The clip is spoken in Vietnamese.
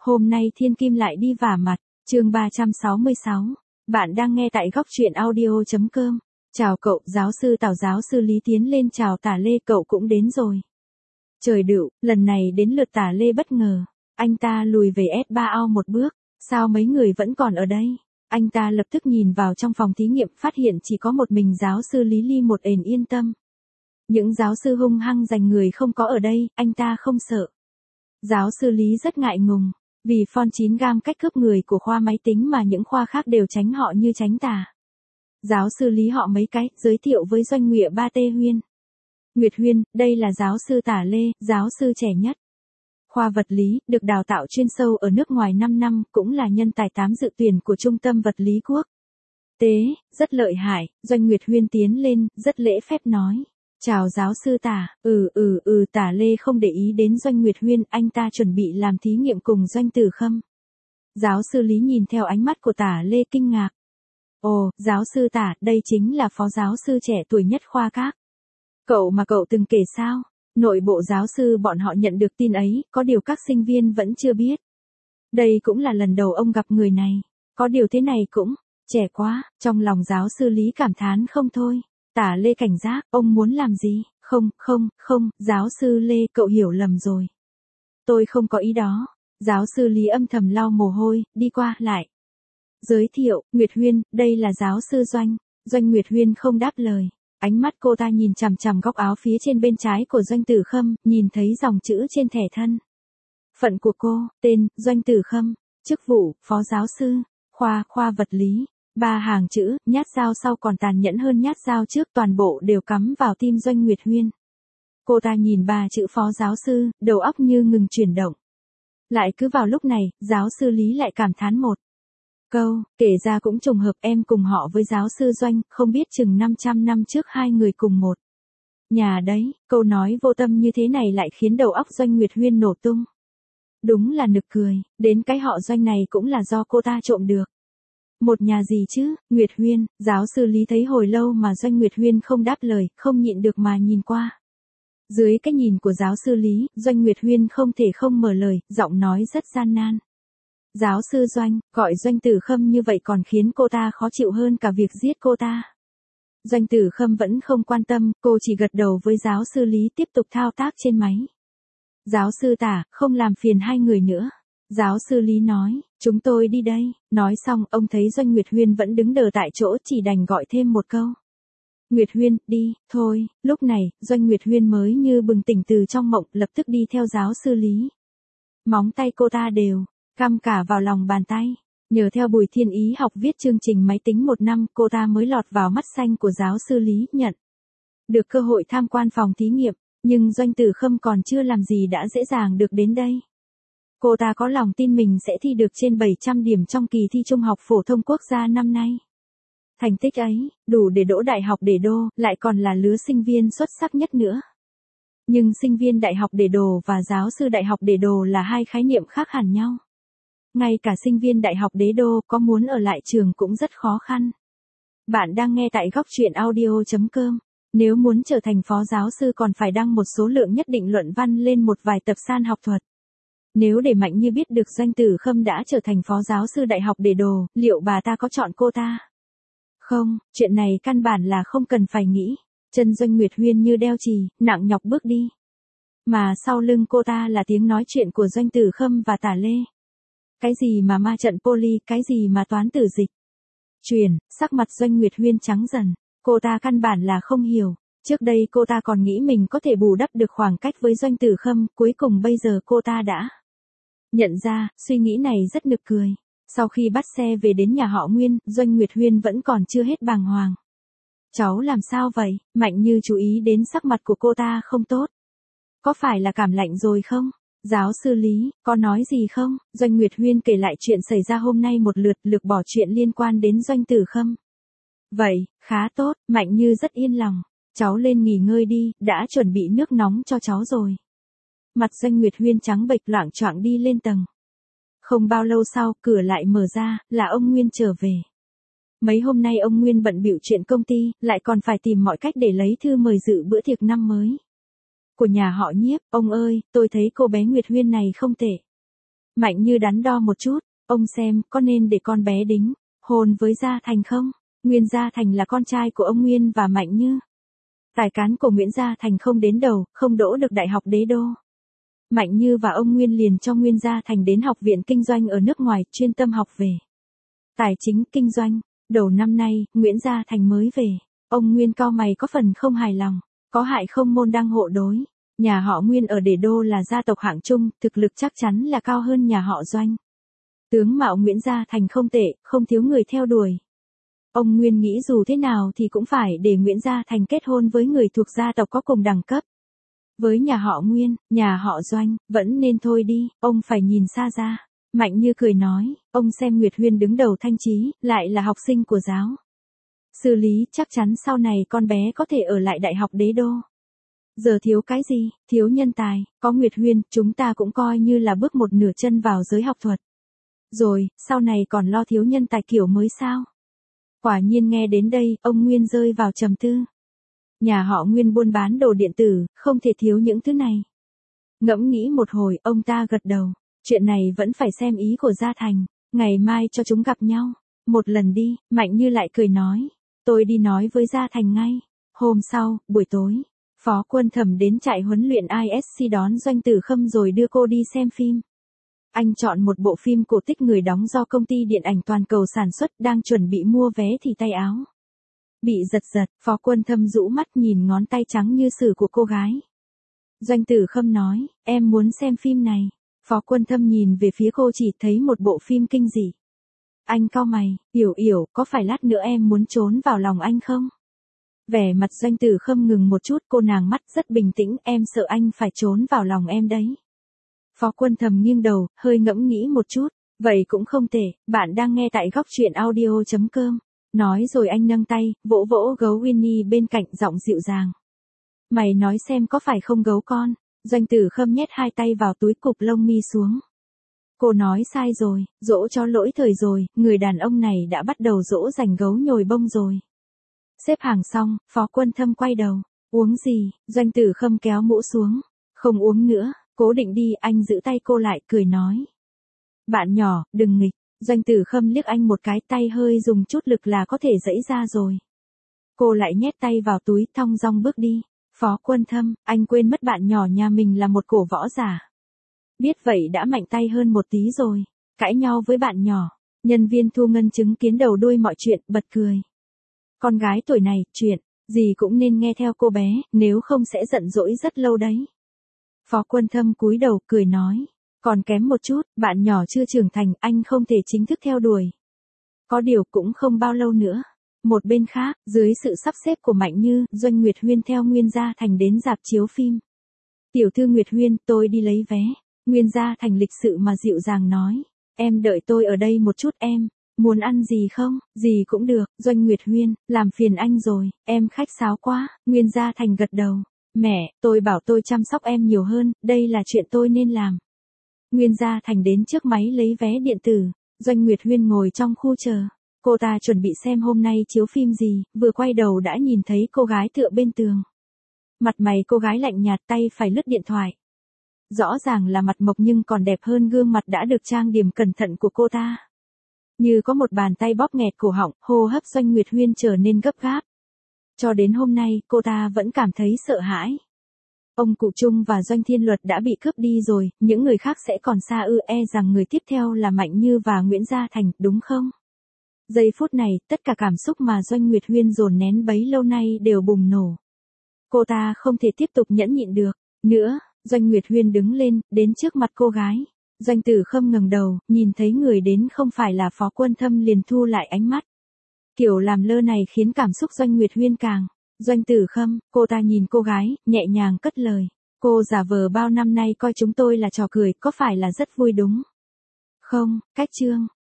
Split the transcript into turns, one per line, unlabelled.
Hôm nay Thiên Kim lại đi vả mặt, chương 366. Bạn đang nghe tại góc truyện audio.com. Chào cậu, giáo sư Tào. Giáo sư Lý tiến lên chào Tả Lê. Cậu cũng đến rồi. Trời đựu, lần này đến lượt Tả Lê bất ngờ. Anh ta lùi về S3ao một bước. Sao mấy người vẫn còn ở đây? Anh ta lập tức nhìn vào trong phòng thí nghiệm, phát hiện chỉ có một mình giáo sư Lý Ly một ền yên tâm. Những giáo sư hung hăng giành người không có ở đây, anh ta không sợ. Giáo sư Lý rất ngại ngùng, vì phon 9 gam cách cướp người của khoa máy tính mà những khoa khác đều tránh họ như tránh tà. Giáo sư Lý họ mấy cái, giới thiệu với Doanh Nguyệt Ba Tê Huyên. Nguyệt Huyên, đây là giáo sư Tả Lê, giáo sư trẻ nhất. Khoa vật lý, được đào tạo chuyên sâu ở nước ngoài 5 năm, cũng là nhân tài 8 dự tuyển của Trung tâm Vật lý Quốc tế, rất lợi hại. Doanh Nguyệt Huyên tiến lên, rất lễ phép nói. Chào giáo sư Tả. Tả Lê không để ý đến Doanh Nguyệt Huyên, anh ta chuẩn bị làm thí nghiệm cùng Doanh Tử Khâm. Giáo sư Lý nhìn theo ánh mắt của Tả Lê kinh ngạc. Ồ, giáo sư Tả, đây chính là phó giáo sư trẻ tuổi nhất khoa các. Cậu mà cậu từng kể sao? Nội bộ giáo sư bọn họ nhận được tin ấy, có điều các sinh viên vẫn chưa biết. Đây cũng là lần đầu ông gặp người này. Có điều thế này cũng trẻ quá, trong lòng giáo sư Lý cảm thán không thôi. Tả Lê cảnh giác, ông muốn làm gì? Không, giáo sư Lê, cậu hiểu lầm rồi. Tôi không có ý đó. Giáo sư Lý âm thầm lau mồ hôi, đi qua lại. Giới thiệu, Nguyệt Huyên, đây là giáo sư Doanh. Doanh Nguyệt Huyên không đáp lời. Ánh mắt cô ta nhìn chằm chằm góc áo phía trên bên trái của Doanh Tử Khâm, nhìn thấy dòng chữ trên thẻ thân. Phận của cô, tên, Doanh Tử Khâm, chức vụ, phó giáo sư, khoa vật lý. 3 hàng chữ, nhát dao sau còn tàn nhẫn hơn nhát dao trước, toàn bộ đều cắm vào tim Doanh Nguyệt Huyên. Cô ta nhìn 3 chữ phó giáo sư, đầu óc như ngừng chuyển động. Lại cứ vào lúc này, giáo sư Lý lại cảm thán một câu, kể ra cũng trùng hợp, em cùng họ với giáo sư Doanh, không biết chừng 500 năm trước hai người cùng một nhà đấy. Câu nói vô tâm như thế này lại khiến đầu óc Doanh Nguyệt Huyên nổ tung. Đúng là nực cười, đến cái họ Doanh này cũng là do cô ta trộm được. Một nhà gì chứ, Nguyệt Huyên? Giáo sư Lý thấy hồi lâu mà Doanh Nguyệt Huyên không đáp lời, không nhịn được mà nhìn qua. Dưới cái nhìn của giáo sư Lý, Doanh Nguyệt Huyên không thể không mở lời, giọng nói rất gian nan. Giáo sư Doanh, gọi Doanh Tử Khâm như vậy còn khiến cô ta khó chịu hơn cả việc giết cô ta. Doanh Tử Khâm vẫn không quan tâm, cô chỉ gật đầu với giáo sư Lý, tiếp tục thao tác trên máy. Giáo sư Tả, không làm phiền hai người nữa. Giáo sư Lý nói, chúng tôi đi đây. Nói xong, ông thấy Doanh Nguyệt Huyên vẫn đứng đờ tại chỗ, chỉ đành gọi thêm một câu. Nguyệt Huyên, đi, thôi. Lúc này, Doanh Nguyệt Huyên mới như bừng tỉnh từ trong mộng, lập tức đi theo giáo sư Lý. Móng tay cô ta đều cắm cả vào lòng bàn tay. Nhờ theo Bùi Thiên Ý học viết chương trình máy tính 1 năm, cô ta mới lọt vào mắt xanh của giáo sư Lý, nhận được cơ hội tham quan phòng thí nghiệm. Nhưng Doanh Tử Khâm còn chưa làm gì đã dễ dàng được đến đây. Cô ta có lòng tin mình sẽ thi được trên 700 điểm trong kỳ thi Trung học phổ thông quốc gia năm nay. Thành tích ấy, đủ để đỗ đại học Đề Đô, lại còn là lứa sinh viên xuất sắc nhất nữa. Nhưng sinh viên đại học Đề Đồ và giáo sư đại học Đề Đồ là hai khái niệm khác hẳn nhau. Ngay cả sinh viên đại học Đế Đô có muốn ở lại trường cũng rất khó khăn. Bạn đang nghe tại góc truyện audio.com. Nếu muốn trở thành phó giáo sư còn phải đăng một số lượng nhất định luận văn lên một vài tập san học thuật. Nếu để Mạnh Như biết được Doanh Tử Khâm đã trở thành phó giáo sư đại học Đề Đồ, liệu bà ta có chọn cô ta? Không, chuyện này căn bản là không cần phải nghĩ. Chân Doanh Nguyệt Huyên như đeo chì, nặng nhọc bước đi. Mà sau lưng cô ta là tiếng nói chuyện của Doanh Tử Khâm và Tả Lê. Cái gì mà ma trận poly, cái gì mà toán tử dịch. Truyền, sắc mặt Doanh Nguyệt Huyên trắng dần. Cô ta căn bản là không hiểu. Trước đây cô ta còn nghĩ mình có thể bù đắp được khoảng cách với Doanh Tử Khâm, cuối cùng bây giờ cô ta đã nhận ra, suy nghĩ này rất nực cười. Sau khi bắt xe về đến nhà họ Nguyên, Doanh Nguyệt Huyên vẫn còn chưa hết bàng hoàng. Cháu làm sao vậy? Mạnh Như chú ý đến sắc mặt của cô ta không tốt. Có phải là cảm lạnh rồi không? Giáo sư Lý, có nói gì không? Doanh Nguyệt Huyên kể lại chuyện xảy ra hôm nay một lượt, lược bỏ chuyện liên quan đến Doanh Tử Khâm. Vậy, khá tốt, Mạnh Như rất yên lòng. Cháu lên nghỉ ngơi đi, đã chuẩn bị nước nóng cho cháu rồi. Mặt Doanh Nguyệt Huyên trắng bệch, loạng choạng đi lên tầng. Không bao lâu sau, cửa lại mở ra, là ông Nguyên trở về. Mấy hôm nay ông Nguyên bận bịu chuyện công ty, lại còn phải tìm mọi cách để lấy thư mời dự bữa tiệc năm mới của nhà họ Nhiếp. Ông ơi, tôi thấy cô bé Nguyệt Huyên này không tệ. Mạnh Như đắn đo một chút, ông xem có nên để con bé đính hôn với Gia Thành không? Nguyên Gia Thành là con trai của ông Nguyên và Mạnh Như. Tài cán của Nguyễn Gia Thành không đến đầu, không đỗ được Đại học Đế Đô. Mạnh Như và ông Nguyên liền cho Nguyên Gia Thành đến học viện kinh doanh ở nước ngoài, chuyên tâm học về tài chính kinh doanh. Đầu năm nay, Nguyễn Gia Thành mới về. Ông Nguyên cau mày có phần không hài lòng. Có hại không môn đăng hộ đối. Nhà họ Nguyên ở Đế Đô là gia tộc hạng trung, thực lực chắc chắn là cao hơn nhà họ Doanh. Tướng mạo Nguyễn Gia Thành không tệ, không thiếu người theo đuổi. Ông Nguyên nghĩ dù thế nào thì cũng phải để Nguyễn Gia Thành kết hôn với người thuộc gia tộc có cùng đẳng cấp. Với nhà họ Nguyên, nhà họ Doanh, vẫn nên thôi đi, ông phải nhìn xa ra. Mạnh Như cười nói, ông xem Nguyệt Huyên đứng đầu Thanh Chí, lại là học sinh của giáo sư Lý, chắc chắn sau này con bé có thể ở lại Đại học Đế Đô. Giờ thiếu cái gì? Thiếu nhân tài, có Nguyệt Huyên, chúng ta cũng coi như là bước một nửa chân vào giới học thuật. Rồi, sau này còn lo thiếu nhân tài kiểu mới sao? Quả nhiên nghe đến đây, ông Nguyên rơi vào trầm tư. Nhà họ Nguyên buôn bán đồ điện tử, không thể thiếu những thứ này. Ngẫm nghĩ một hồi, ông ta gật đầu. Chuyện này vẫn phải xem ý của Gia Thành. Ngày mai cho chúng gặp nhau. Một lần đi, Mạnh Như lại cười nói. Tôi đi nói với Gia Thành ngay. Hôm sau, buổi tối, Phó Quân Thẩm đến trại huấn luyện ISC đón Doanh Tử Khâm rồi đưa cô đi xem phim. Anh chọn một bộ phim cổ tích người đóng do công ty điện ảnh toàn cầu sản xuất, đang chuẩn bị mua vé thì tay áo bị giật giật, Phó Quân Thâm rũ mắt nhìn ngón tay trắng như sứ của cô gái. Doanh Tử Khâm nói, em muốn xem phim này. Phó Quân Thâm nhìn về phía cô chỉ thấy một bộ phim kinh dị. Anh cau mày, Yểu, có phải lát nữa em muốn trốn vào lòng anh không? Vẻ mặt Doanh Tử Khâm ngừng một chút, cô nàng mắt rất bình tĩnh, em sợ anh phải trốn vào lòng em đấy. Phó Quân Thâm nghiêng đầu, hơi ngẫm nghĩ một chút, vậy cũng không tệ, bạn đang nghe tại góc truyện audio.com. Nói rồi anh nâng tay, vỗ vỗ gấu Winnie bên cạnh, giọng dịu dàng. Mày nói xem có phải không gấu con? Doanh Tử Khâm nhét hai tay vào túi cụp lông mi xuống. Cô nói sai rồi, dỗ cho lỗi thời rồi, người đàn ông này đã bắt đầu dỗ dành gấu nhồi bông rồi. Xếp hàng xong, Phó Quân Thâm quay đầu. Uống gì? Doanh Tử Khâm kéo mũ xuống. Không uống nữa, cố định đi, anh giữ tay cô lại, cười nói. Bạn nhỏ, đừng nghịch. Doanh Tử Khâm liếc anh một cái, tay hơi dùng chút lực là có thể giãy ra rồi. Cô lại nhét tay vào túi, thong dong bước đi. Phó Quân Thâm, anh quên mất bạn nhỏ nhà mình là một cổ võ giả. Biết vậy đã mạnh tay hơn một tí rồi. Cãi nhau với bạn nhỏ. Nhân viên thu ngân chứng kiến đầu đuôi mọi chuyện, bật cười. Con gái tuổi này, chuyện gì cũng nên nghe theo cô bé, nếu không sẽ giận dỗi rất lâu đấy. Phó Quân Thâm cúi đầu, cười nói. Còn kém một chút, bạn nhỏ chưa trưởng thành, anh không thể chính thức theo đuổi. Có điều cũng không bao lâu nữa. Một bên khác, dưới sự sắp xếp của Mạnh Như, Doanh Nguyệt Huyên theo Nguyên Gia Thành đến rạp chiếu phim. Tiểu thư Nguyệt Huyên, tôi đi lấy vé. Nguyên Gia Thành lịch sự mà dịu dàng nói. Em đợi tôi ở đây một chút em. Muốn ăn gì không? Gì cũng được. Doanh Nguyệt Huyên, làm phiền anh rồi, em khách sáo quá. Nguyên Gia Thành gật đầu. Mẹ, tôi bảo tôi chăm sóc em nhiều hơn, đây là chuyện tôi nên làm. Nguyên Gia Thành đến trước máy lấy vé điện tử. Doanh Nguyệt Huyên ngồi trong khu chờ. Cô ta chuẩn bị xem hôm nay chiếu phim gì, vừa quay đầu đã nhìn thấy cô gái tựa bên tường. Mặt mày cô gái lạnh nhạt, tay phải lướt điện thoại. Rõ ràng là mặt mộc nhưng còn đẹp hơn gương mặt đã được trang điểm cẩn thận của cô ta. Như có một bàn tay bóp nghẹt cổ họng, hô hấp Doanh Nguyệt Huyên trở nên gấp gáp. Cho đến hôm nay, cô ta vẫn cảm thấy sợ hãi. Ông Cụ Trung và Doanh Thiên Luật đã bị cướp đi rồi, những người khác sẽ còn xa ư, e rằng người tiếp theo là Mạnh Như và Nguyễn Gia Thành, đúng không? Giây phút này, tất cả cảm xúc mà Doanh Nguyệt Huyên dồn nén bấy lâu nay đều bùng nổ. Cô ta không thể tiếp tục nhẫn nhịn được nữa. Doanh Nguyệt Huyên đứng lên, đến trước mặt cô gái. Doanh Tử Khâm ngẩng đầu, nhìn thấy người đến không phải là Phó Quân Thâm liền thu lại ánh mắt. Kiểu làm lơ này khiến cảm xúc Doanh Nguyệt Huyên càng. Doanh Tử Khâm, cô ta nhìn cô gái, nhẹ nhàng cất lời. Cô giả vờ bao năm nay coi chúng tôi là trò cười, có phải là rất vui đúng không? Cách chương